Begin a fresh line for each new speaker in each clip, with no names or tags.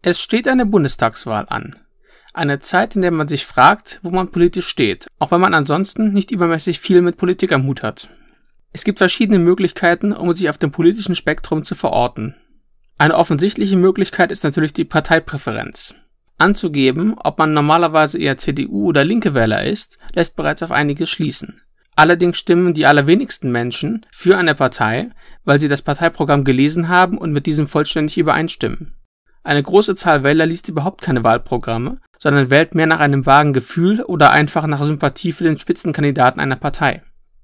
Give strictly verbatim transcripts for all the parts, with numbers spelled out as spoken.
Es steht eine Bundestagswahl an. Eine Zeit, in der man sich fragt, wo man politisch steht, auch wenn man ansonsten nicht übermäßig viel mit Politik am Hut hat. Es gibt verschiedene Möglichkeiten, um sich auf dem politischen Spektrum zu verorten. Eine offensichtliche Möglichkeit ist natürlich die Parteipräferenz. Anzugeben, ob man normalerweise eher C D U oder linke Wähler ist, lässt bereits auf einiges schließen. Allerdings stimmen die allerwenigsten Menschen für eine Partei, weil sie das Parteiprogramm gelesen haben und mit diesem vollständig übereinstimmen. Eine große Zahl Wähler liest überhaupt keine Wahlprogramme, sondern wählt mehr nach einem vagen Gefühl oder einfach nach Sympathie für den Spitzenkandidaten einer Partei.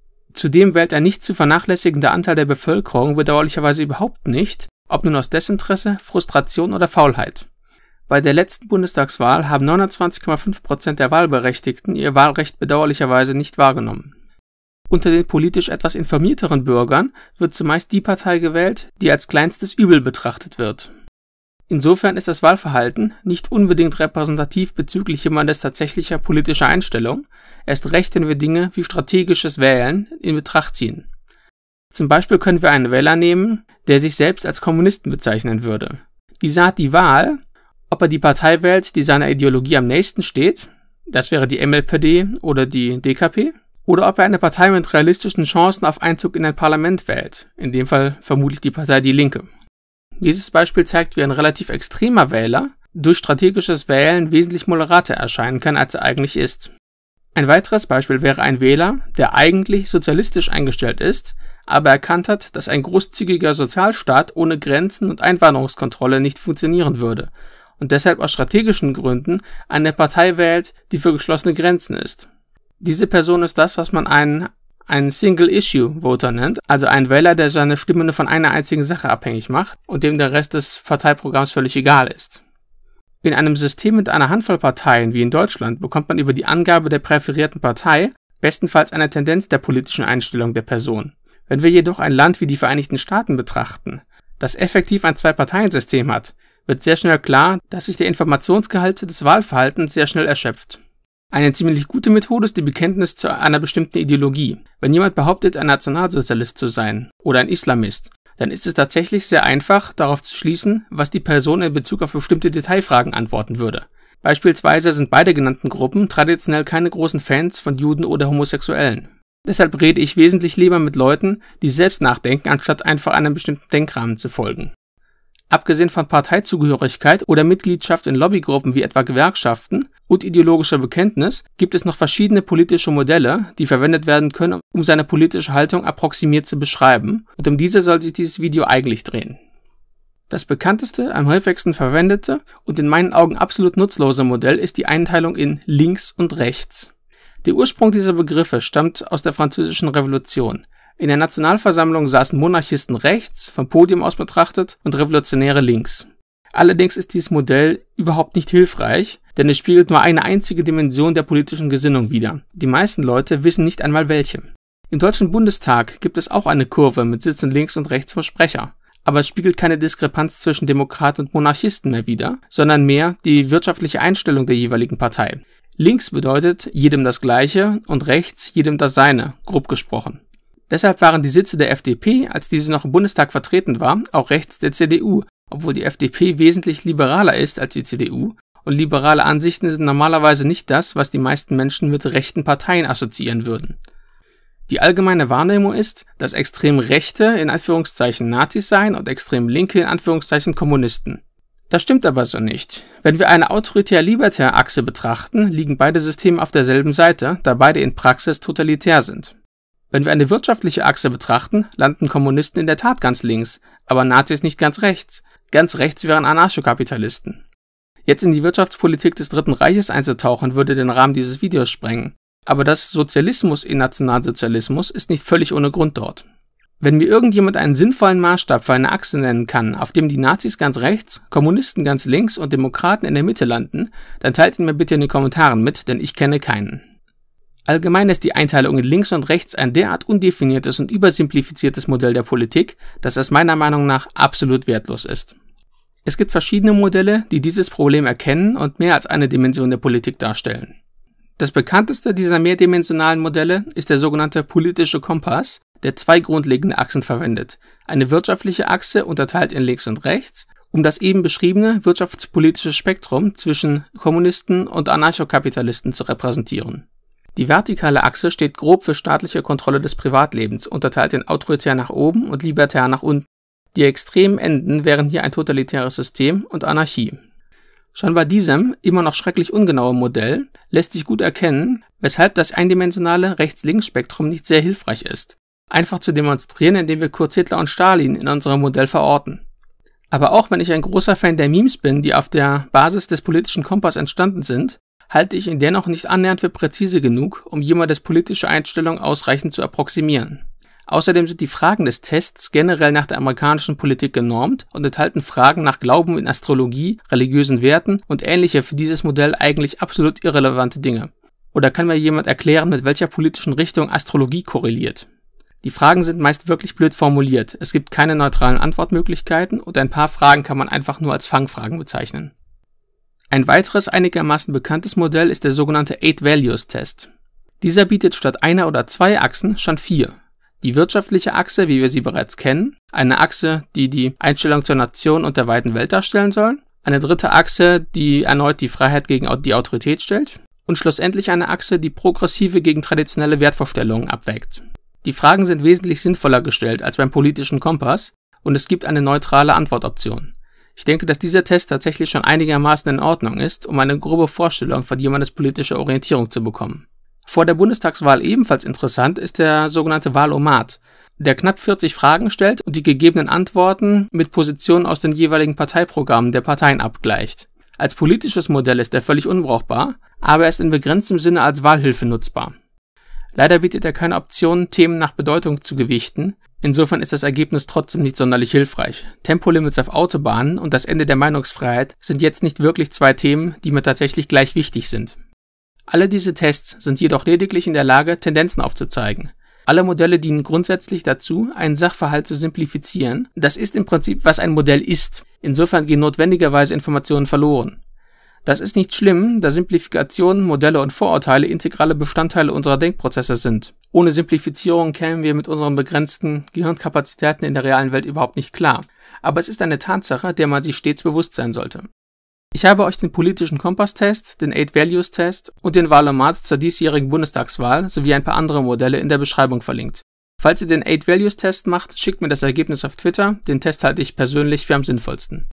Zudem wählt ein nicht zu vernachlässigender Anteil der Bevölkerung bedauerlicherweise überhaupt nicht, ob nun aus Desinteresse, Frustration oder Faulheit. Bei der letzten Bundestagswahl haben neunundzwanzig Komma fünf Prozent der Wahlberechtigten ihr Wahlrecht bedauerlicherweise nicht wahrgenommen. Unter den politisch etwas informierteren Bürgern wird zumeist die Partei gewählt, die als kleinstes Übel betrachtet wird. Insofern ist das Wahlverhalten nicht unbedingt repräsentativ bezüglich jemandes tatsächlicher politischer Einstellung, erst recht, wenn wir Dinge wie strategisches Wählen in Betracht ziehen. Zum Beispiel können wir einen Wähler nehmen, der sich selbst als Kommunisten bezeichnen würde. Dieser hat die Wahl, ob er die Partei wählt, die seiner Ideologie am nächsten steht, das wäre die M L P D oder die D K P, oder ob er eine Partei mit realistischen Chancen auf Einzug in ein Parlament wählt, in dem Fall vermutlich die Partei Die Linke. Dieses Beispiel zeigt, wie ein relativ extremer Wähler durch strategisches Wählen wesentlich moderater erscheinen kann, als er eigentlich ist. Ein weiteres Beispiel wäre ein Wähler, der eigentlich sozialistisch eingestellt ist, aber erkannt hat, dass ein großzügiger Sozialstaat ohne Grenzen und Einwanderungskontrolle nicht funktionieren würde und deshalb aus strategischen Gründen eine Partei wählt, die für geschlossene Grenzen ist. Diese Person ist das, was man einen einen Single-Issue-Voter nennt, also ein Wähler, der seine Stimme nur von einer einzigen Sache abhängig macht und dem der Rest des Parteiprogramms völlig egal ist. In einem System mit einer Handvoll Parteien wie in Deutschland bekommt man über die Angabe der präferierten Partei bestenfalls eine Tendenz der politischen Einstellung der Person. Wenn wir jedoch ein Land wie die Vereinigten Staaten betrachten, das effektiv ein Zwei-Parteien-System hat, wird sehr schnell klar, dass sich der Informationsgehalt des Wahlverhaltens sehr schnell erschöpft. Eine ziemlich gute Methode ist die Bekenntnis zu einer bestimmten Ideologie. Wenn jemand behauptet, ein Nationalsozialist zu sein oder ein Islamist, dann ist es tatsächlich sehr einfach, darauf zu schließen, was die Person in Bezug auf bestimmte Detailfragen antworten würde. Beispielsweise sind beide genannten Gruppen traditionell keine großen Fans von Juden oder Homosexuellen. Deshalb rede ich wesentlich lieber mit Leuten, die selbst nachdenken, anstatt einfach einem bestimmten Denkrahmen zu folgen. Abgesehen von Parteizugehörigkeit oder Mitgliedschaft in Lobbygruppen wie etwa Gewerkschaften und ideologischer Bekenntnis gibt es noch verschiedene politische Modelle, die verwendet werden können, um seine politische Haltung approximiert zu beschreiben, und um diese soll sich dieses Video eigentlich drehen. Das bekannteste, am häufigsten verwendete und in meinen Augen absolut nutzlose Modell ist die Einteilung in links und rechts. Der Ursprung dieser Begriffe stammt aus der Französischen Revolution. In der Nationalversammlung saßen Monarchisten rechts, vom Podium aus betrachtet, und Revolutionäre links. Allerdings ist dieses Modell überhaupt nicht hilfreich, denn es spiegelt nur eine einzige Dimension der politischen Gesinnung wider. Die meisten Leute wissen nicht einmal welche. Im Deutschen Bundestag gibt es auch eine Kurve mit Sitzen links und rechts vom Sprecher. Aber es spiegelt keine Diskrepanz zwischen Demokraten und Monarchisten mehr wider, sondern mehr die wirtschaftliche Einstellung der jeweiligen Partei. Links bedeutet jedem das Gleiche und rechts jedem das Seine, grob gesprochen. Deshalb waren die Sitze der F D P, als diese noch im Bundestag vertreten war, auch rechts der C D U, obwohl die F D P wesentlich liberaler ist als die C D U, und liberale Ansichten sind normalerweise nicht das, was die meisten Menschen mit rechten Parteien assoziieren würden. Die allgemeine Wahrnehmung ist, dass extrem Rechte in Anführungszeichen Nazis seien und extrem Linke in Anführungszeichen Kommunisten. Das stimmt aber so nicht. Wenn wir eine autoritär-libertär Achse betrachten, liegen beide Systeme auf derselben Seite, da beide in Praxis totalitär sind. Wenn wir eine wirtschaftliche Achse betrachten, landen Kommunisten in der Tat ganz links, aber Nazis nicht ganz rechts. Ganz rechts wären Anarchokapitalisten. Jetzt in die Wirtschaftspolitik des Dritten Reiches einzutauchen, würde den Rahmen dieses Videos sprengen. Aber das Sozialismus in Nationalsozialismus ist nicht völlig ohne Grund dort. Wenn mir irgendjemand einen sinnvollen Maßstab für eine Achse nennen kann, auf dem die Nazis ganz rechts, Kommunisten ganz links und Demokraten in der Mitte landen, dann teilt ihn mir bitte in den Kommentaren mit, denn ich kenne keinen. Allgemein ist die Einteilung in links und rechts ein derart undefiniertes und übersimplifiziertes Modell der Politik, dass es meiner Meinung nach absolut wertlos ist. Es gibt verschiedene Modelle, die dieses Problem erkennen und mehr als eine Dimension der Politik darstellen. Das bekannteste dieser mehrdimensionalen Modelle ist der sogenannte politische Kompass, der zwei grundlegende Achsen verwendet. Eine wirtschaftliche Achse unterteilt in links und rechts um das eben beschriebene wirtschaftspolitische Spektrum zwischen Kommunisten und Anarchokapitalisten zu repräsentieren. Die vertikale Achse steht grob für staatliche Kontrolle des Privatlebens, unterteilt in autoritär nach oben und libertär nach unten. Die extremen Enden wären hier ein totalitäres System und Anarchie. Schon bei diesem, immer noch schrecklich ungenauen Modell lässt sich gut erkennen, weshalb das eindimensionale Rechts-Links-Spektrum nicht sehr hilfreich ist. Einfach zu demonstrieren, indem wir kurz Hitler und Stalin in unserem Modell verorten. Aber auch wenn ich ein großer Fan der Memes bin, die auf der Basis des politischen Kompass entstanden sind, halte ich ihn dennoch nicht annähernd für präzise genug, um jemandes politische Einstellung ausreichend zu approximieren. Außerdem sind die Fragen des Tests generell nach der amerikanischen Politik genormt und enthalten Fragen nach Glauben in Astrologie, religiösen Werten und ähnliche für dieses Modell eigentlich absolut irrelevante Dinge. Oder kann mir jemand erklären, mit welcher politischen Richtung Astrologie korreliert? Die Fragen sind meist wirklich blöd formuliert, es gibt keine neutralen Antwortmöglichkeiten und ein paar Fragen kann man einfach nur als Fangfragen bezeichnen. Ein weiteres einigermaßen bekanntes Modell ist der sogenannte Eight-Values-Test. Dieser bietet statt einer oder zwei Achsen schon vier. Die wirtschaftliche Achse, wie wir sie bereits kennen, eine Achse, die die Einstellung zur Nation und der weiten Welt darstellen soll, eine dritte Achse, die erneut die Freiheit gegen die Autorität stellt und schlussendlich eine Achse, die progressive gegen traditionelle Wertvorstellungen abwägt. Die Fragen sind wesentlich sinnvoller gestellt als beim politischen Kompass und es gibt eine neutrale Antwortoption. Ich denke, dass dieser Test tatsächlich schon einigermaßen in Ordnung ist, um eine grobe Vorstellung von jemandes politischer Orientierung zu bekommen. Vor der Bundestagswahl ebenfalls interessant ist der sogenannte Wahlomat, der knapp vierzig Fragen stellt und die gegebenen Antworten mit Positionen aus den jeweiligen Parteiprogrammen der Parteien abgleicht. Als politisches Modell ist er völlig unbrauchbar, aber er ist in begrenztem Sinne als Wahlhilfe nutzbar. Leider bietet er keine Option, Themen nach Bedeutung zu gewichten, insofern ist das Ergebnis trotzdem nicht sonderlich hilfreich. Tempolimits auf Autobahnen und das Ende der Meinungsfreiheit sind jetzt nicht wirklich zwei Themen, die mir tatsächlich gleich wichtig sind. Alle diese Tests sind jedoch lediglich in der Lage, Tendenzen aufzuzeigen. Alle Modelle dienen grundsätzlich dazu, einen Sachverhalt zu simplifizieren. Das ist im Prinzip, was ein Modell ist. Insofern gehen notwendigerweise Informationen verloren. Das ist nicht schlimm, da Simplifikationen, Modelle und Vorurteile integrale Bestandteile unserer Denkprozesse sind. Ohne Simplifizierung kämen wir mit unseren begrenzten Gehirnkapazitäten in der realen Welt überhaupt nicht klar. Aber es ist eine Tatsache, der man sich stets bewusst sein sollte. Ich habe euch den politischen Kompass-Test, den Eight-Values-Test und den Wahlomat zur diesjährigen Bundestagswahl sowie ein paar andere Modelle in der Beschreibung verlinkt. Falls ihr den Eight-Values-Test macht, schickt mir das Ergebnis auf Twitter, den Test halte ich persönlich für am sinnvollsten.